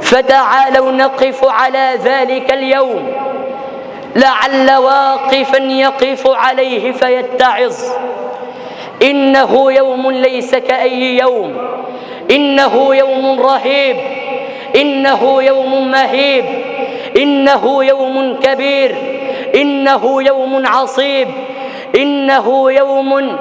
فتعالوا نقف على ذلك اليوم، لعل واقفا يقف عليه فيتعظ. إنه يوم ليس كأي يوم، إنه يوم رهيب، إنه يوم مهيب، إنه يوم كبير، إنه يوم عصيب، إنه يوم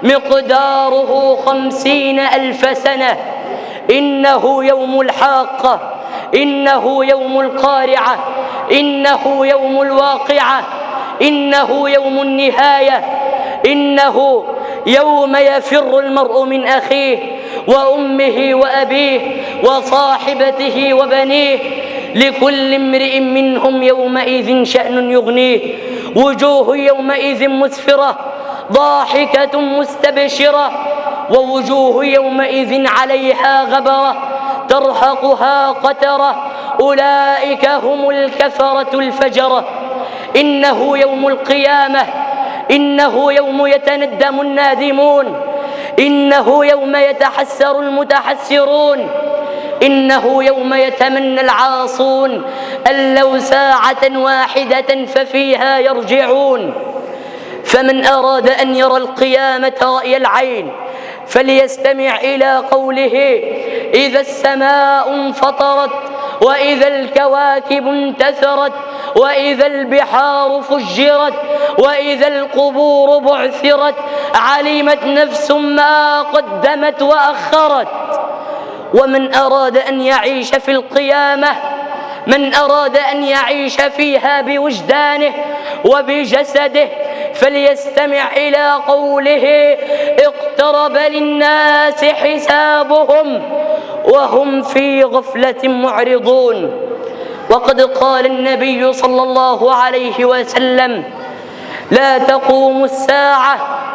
مقداره 50,000 سنة، إنه يوم الحاقة، إنه يوم القارعة، إنه يوم الواقعة، إنه يوم النهاية، إنه يوم يفر المرء من أخيه وأمه وأبيه وصاحبته وبنيه، لكل امرئ منهم يومئذ شأن يغنيه، وجوه يومئذ مسفرة ضاحكة مستبشرة، ووجوه يومئذ عليها غبرة ترهقها قترة، أولئك هم الكفرة الفجرة. إنه يوم القيامة، إنه يوم يتندم النادمون، إنه يوم يتحسر المتحسرون، إنه يوم يتمنى العاصون أن لو ساعة واحدة ففيها يرجعون. فمن أراد أن يرى القيامة رأي العين فليستمع إلى قوله: إذا السماء انفطرت، وإذا الكواكب انتثرت، وإذا البحار فجرت، وإذا القبور بعثرت، علمت نفس ما قدمت وأخرت. ومن أراد أن يعيش في القيامة، من أراد أن يعيش فيها بوجدانه وبجسده فليستمع إلى قوله: اقترب للناس حسابهم وهم في غفلة معرضون. وقد قال النبي صلى الله عليه وسلم: لا تقوم الساعة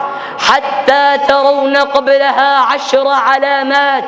حتى ترون قبلها 10 علامات.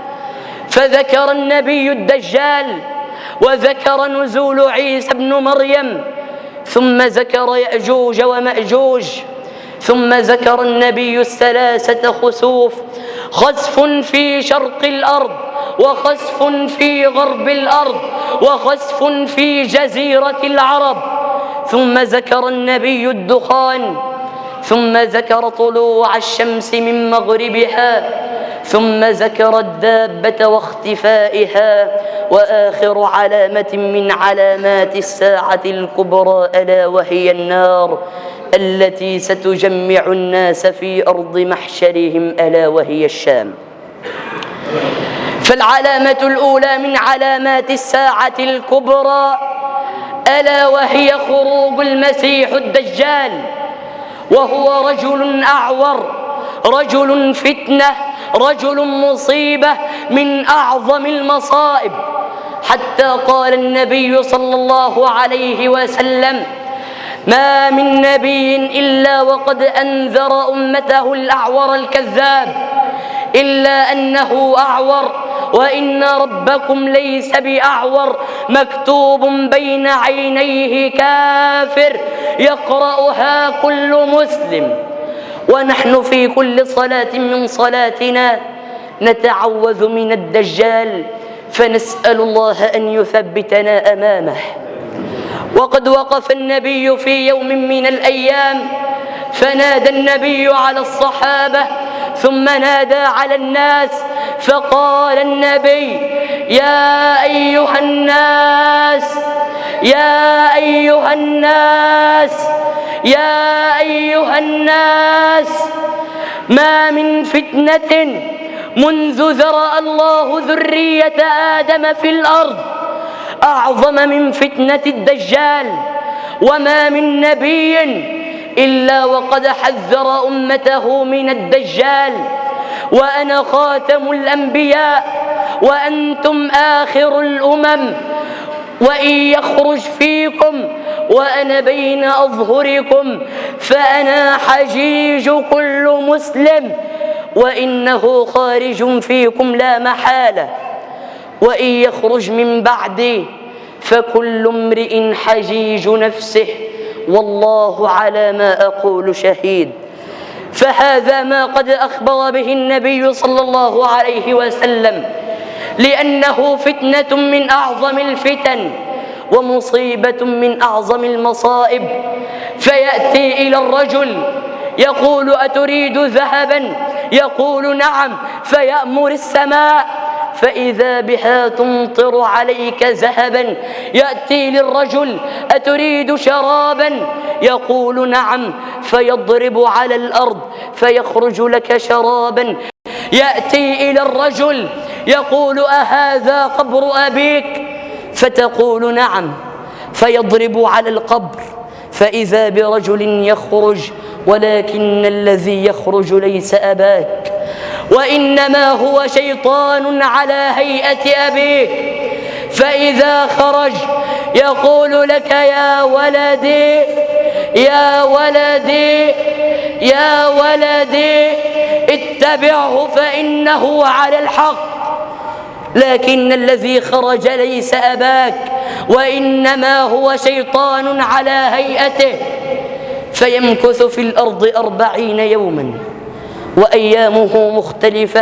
فذكر النبي الدجال، وذكر نزول عيسى ابن مريم، ثم ذكر يأجوج ومأجوج، ثم ذكر النبي 3 خسوف: خسف في شرق الأرض، وخسف في غرب الأرض، وخسف في جزيرة العرب. ثم ذكر النبي الدخان، ثم ذكر طلوع الشمس من مغربها، ثم ذكر الدابة واختفائها. وآخر علامة من علامات الساعة الكبرى ألا وهي النار التي ستجمع الناس في أرض محشرهم ألا وهي الشام. فالعلامة الأولى من علامات الساعة الكبرى ألا وهي خروج المسيح الدجال، وهو رجل أعور، رجل فتنة، رجل مصيبة من أعظم المصائب، حتى قال النبي صلى الله عليه وسلم: ما من نبي إلا وقد أنذر أمته الأعور الكذاب، إلا أنه أعور، وإن ربكم ليس بأعور، مكتوب بين عينيه كافر يقرأها كل مسلم. ونحن في كل صلاة من صلاتنا نتعوذ من الدجال، فنسأل الله أن يثبتنا أمامه. وقد وقف النبي في يوم من الأيام فنادى النبي على الصحابة، ثم نادى على الناس، فقال النبي: يا أيها الناس، يا أيها الناس، يا أيها الناس، ما من فتنة منذ ذرأ الله ذرية آدم في الأرض أعظم من فتنة الدجال، وما من نبي إلا وقد حذر أمته من الدجال، وأنا خاتم الأنبياء وأنتم آخر الأمم، وإن يخرج فيكم وأنا بين أظهركم فأنا حجيج كل مسلم، وإنه خارج فيكم لا محالة، وإن يخرج من بعدي فكل امرئ حجيج نفسه، والله على ما أقول شهيد. فهذا ما قد أخبر به النبي صلى الله عليه وسلم لأنه فتنة من أعظم الفتن ومصيبة من أعظم المصائب. فيأتي إلى الرجل يقول: أتريد ذهبا؟ يقول: نعم. فيأمر السماء فإذا بها تمطر عليك ذهبا. يأتي للرجل: أتريد شرابا؟ يقول: نعم. فيضرب على الأرض فيخرج لك شرابا. يأتي إلى الرجل يقول: أهذا قبر أبيك؟ فتقول: نعم. فيضرب على القبر فإذا برجل يخرج، ولكن الذي يخرج ليس أباك، وإنما هو شيطان على هيئة أبيك. فإذا خرج يقول لك: يا ولدي يا ولدي يا ولدي اتبعه فإنه على الحق، لكن الذي خرج ليس أباك، وإنما هو شيطان على هيئته. فيمكث في الأرض 40 يوما وأيامه مختلفة،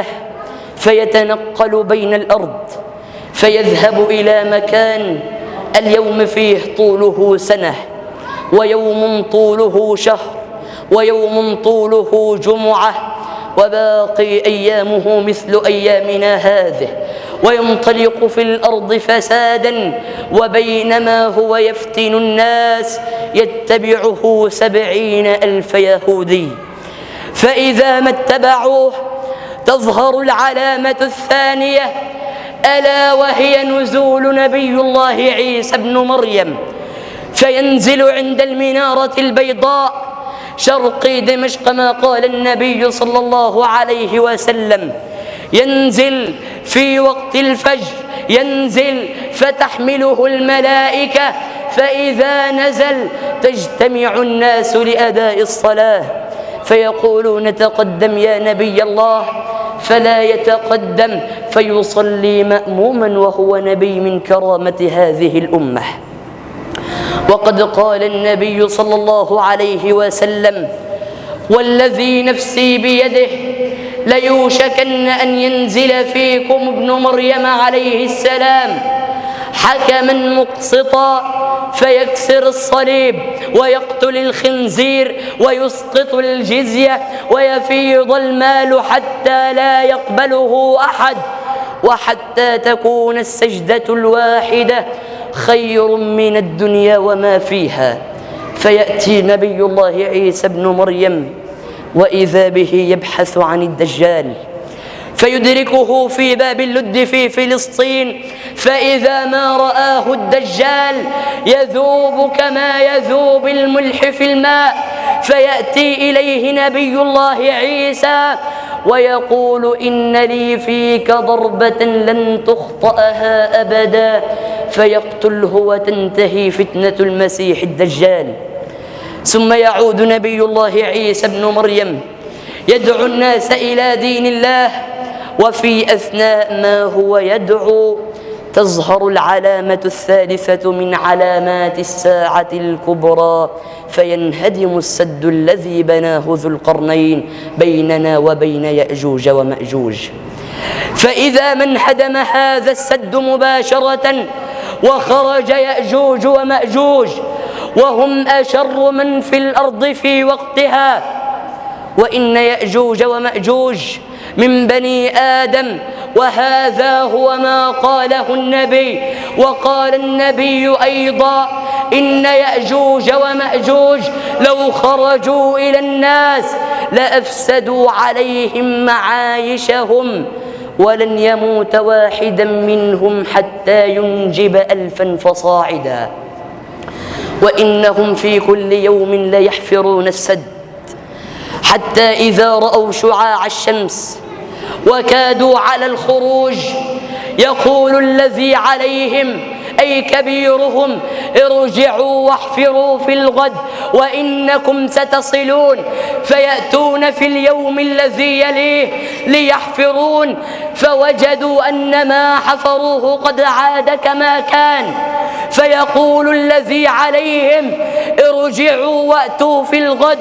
فيتنقل بين الأرض، فيذهب إلى مكان اليوم فيه طوله سنة، ويوم طوله شهر، ويوم طوله جمعة، وباقي أيامه مثل أيامنا هذه، وينطلق في الأرض فسادا. وبينما هو يفتن الناس يتبعه 70,000 يهودي. فإذا ما اتبعوه تظهر العلامة الثانية، ألا وهي نزول نبي الله عيسى ابن مريم، فينزل عند المنارة البيضاء شرق دمشق ما قال النبي صلى الله عليه وسلم. ينزل في وقت الفجر، ينزل فتحمله الملائكة، فإذا نزل تجتمع الناس لأداء الصلاة، فيقولون: تقدم يا نبي الله، فلا يتقدم، فيصلي مأموما وهو نبي من كرامة هذه الأمة. وقد قال النبي صلى الله عليه وسلم: والذي نفسي بيده ليوشكن أن ينزل فيكم ابن مريم عليه السلام حكما مقسطا، فيكسر الصليب ويقتل الخنزير ويسقط الجزية ويفيض المال حتى لا يقبله أحد، وحتى تكون السجدة الواحدة خير من الدنيا وما فيها. فيأتي نبي الله عيسى ابن مريم وإذا به يبحث عن الدجال، فيدركه في باب اللد في فلسطين، فإذا ما رآه الدجال يذوب كما يذوب الملح في الماء، فيأتي إليه نبي الله عيسى ويقول: إن لي فيك ضربة لن تخطئها أبدا، فيقتله وتنتهي فتنة المسيح الدجال. ثم يعود نبي الله عيسى ابن مريم يدعو الناس إلى دين الله، وفي أثناء ما هو يدعو تظهر العلامة الثالثة من علامات الساعة الكبرى، فينهدم السد الذي بناه ذو القرنين بيننا وبين يأجوج ومأجوج. فإذا ما انهدم هذا السد مباشرة وخرج يأجوج ومأجوج، وهم أشر من في الأرض في وقتها، وإن يأجوج ومأجوج من بني آدم، وهذا هو ما قاله النبي. وقال النبي أيضا: إن يأجوج ومأجوج لو خرجوا إلى الناس لأفسدوا عليهم معايشهم، ولن يموت واحدا منهم حتى ينجب 1000 فصاعدا، وإنهم في كل يوم ليحفرون السد، حتى إذا رأوا شعاع الشمس وكادوا على الخروج يقول الذي عليهم أي كبيرهم: ارجعوا واحفروا في الغد وإنكم ستصلون. فيأتون في اليوم الذي يليه ليحفرون، فوجدوا أن ما حفروه قد عاد كما كان، فيقول الذي عليهم: ارجعوا وأتوا في الغد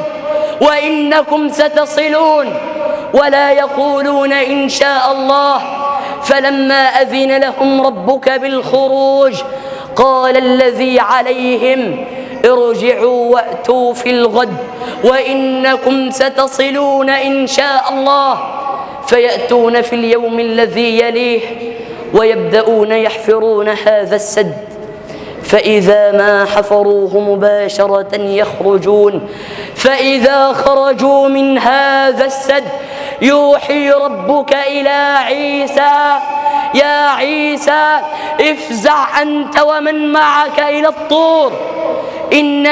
وإنكم ستصلون، ولا يقولون إن شاء الله. فلما أذن لهم ربك بالخروج قال الذي عليهم ارجعوا وأتوا في الغد وإنكم ستصلون إن شاء الله. فيأتون في اليوم الذي يليه ويبدأون يحفرون هذا السد، فإذا ما حفروه مباشرة يخرجون، فإذا خرجوا من هذا السد يوحي ربك إلى عيسى: يا عيسى افزع أنت ومن معك إلى الطور، إن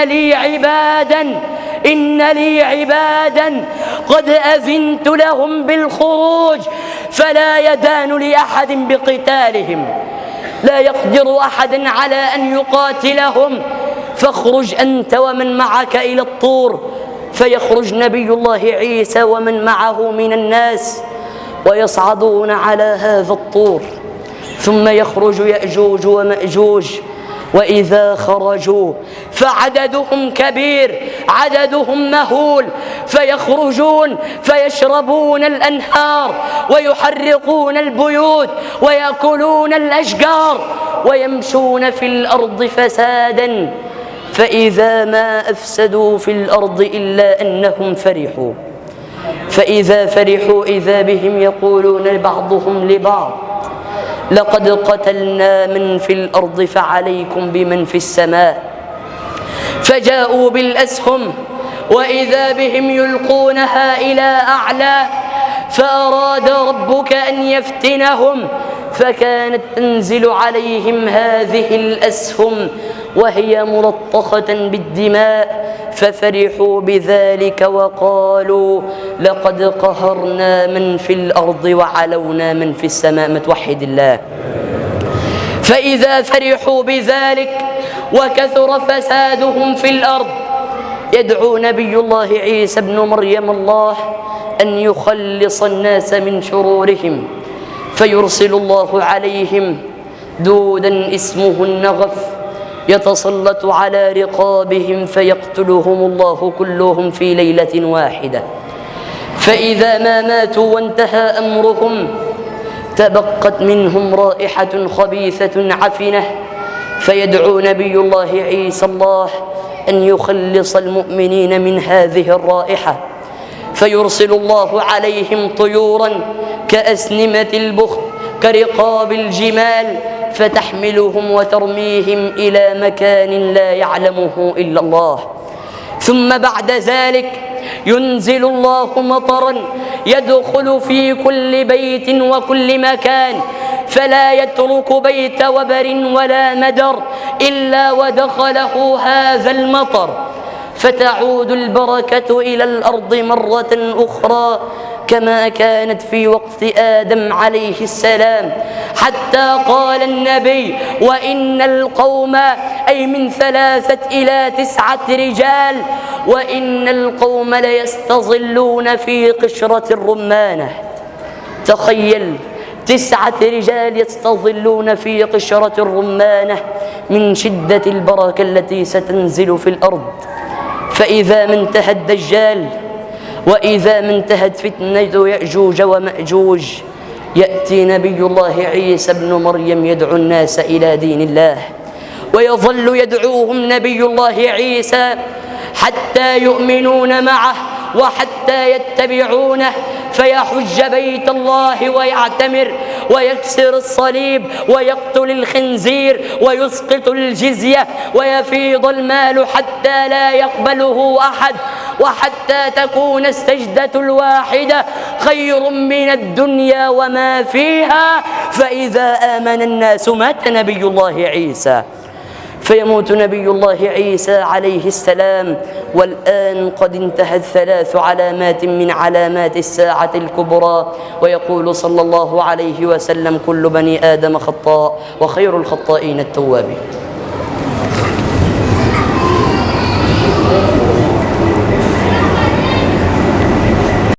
لي عبادا قد أذنت لهم بالخروج فلا يدان لأحد بقتالهم، لا يقدر أحد على أن يقاتلهم، فاخرج أنت ومن معك إلى الطور. فيخرج نبي الله عيسى ومن معه من الناس ويصعدون على هذا الطور، ثم يخرج يأجوج ومأجوج، وإذا خرجوا فعددهم كبير، عددهم مهول، فيخرجون فيشربون الأنهار ويحرقون البيوت ويأكلون الأشجار ويمشون في الأرض فسادا. فإذا ما أفسدوا في الأرض إلا أنهم فرحوا، فإذا فرحوا إذا بهم يقولون بعضهم لبعض: لقد قتلنا من في الأرض فعليكم بمن في السماء. فجاءوا بالأسهم وإذا بهم يلقونها إلى أعلى، فأراد ربك أن يفتنهم، فكانت تنزل عليهم هذه الأسهم وهي ملطخة بالدماء، ففرحوا بذلك وقالوا: لقد قهرنا من في الأرض وعلونا من في السماء. متوحد الله. فإذا فرحوا بذلك وكثر فسادهم في الأرض يدعو نبي الله عيسى ابن مريم الله أن يخلص الناس من شرورهم، فيرسل الله عليهم دودا اسمه النغف يتسلط على رقابهم فيقتلهم الله كلهم في ليلة واحدة. فإذا ما ماتوا وانتهى أمرهم تبقت منهم رائحة خبيثة عفنة، فيدعو نبي الله عيسى الله أن يخلص المؤمنين من هذه الرائحة، فيرسل الله عليهم طيورا كأسنمة البخت كرقاب الجمال فتحملهم وترميهم إلى مكان لا يعلمه إلا الله. ثم بعد ذلك ينزل الله مطرا يدخل في كل بيت وكل مكان، فلا يترك بيت وبر ولا مدر إلا ودخله هذا المطر، فتعود البركة إلى الأرض مرة أخرى كما كانت في وقت آدم عليه السلام، حتى قال النبي: وإن القوم، أي من 3 إلى 9 رجال، وإن القوم ليستظلون في قشرة الرمانة. تخيل 9 رجال يستظلون في قشرة الرمانة من شدة البركة التي ستنزل في الأرض. فإذا ما انتهى الدجال وإذا ما انتهت فتنة يأجوج ومأجوج يأتي نبي الله عيسى ابن مريم يدعو الناس إلى دين الله، ويظل يدعوهم نبي الله عيسى حتى يؤمنون معه وحتى يتبعونه، فيحج بيت الله ويعتمر ويكسر الصليب ويقتل الخنزير ويسقط الجزية ويفيض المال حتى لا يقبله أحد، وحتى تكون السجدة الواحدة خير من الدنيا وما فيها. فإذا آمن الناس مات نبي الله عيسى، فيموت نبي الله عيسى عليه السلام، والآن قد انتهت 3 علامات من علامات الساعة الكبرى. ويقول صلى الله عليه وسلم: كل بني آدم خطاء وخير الخطائين التوابين.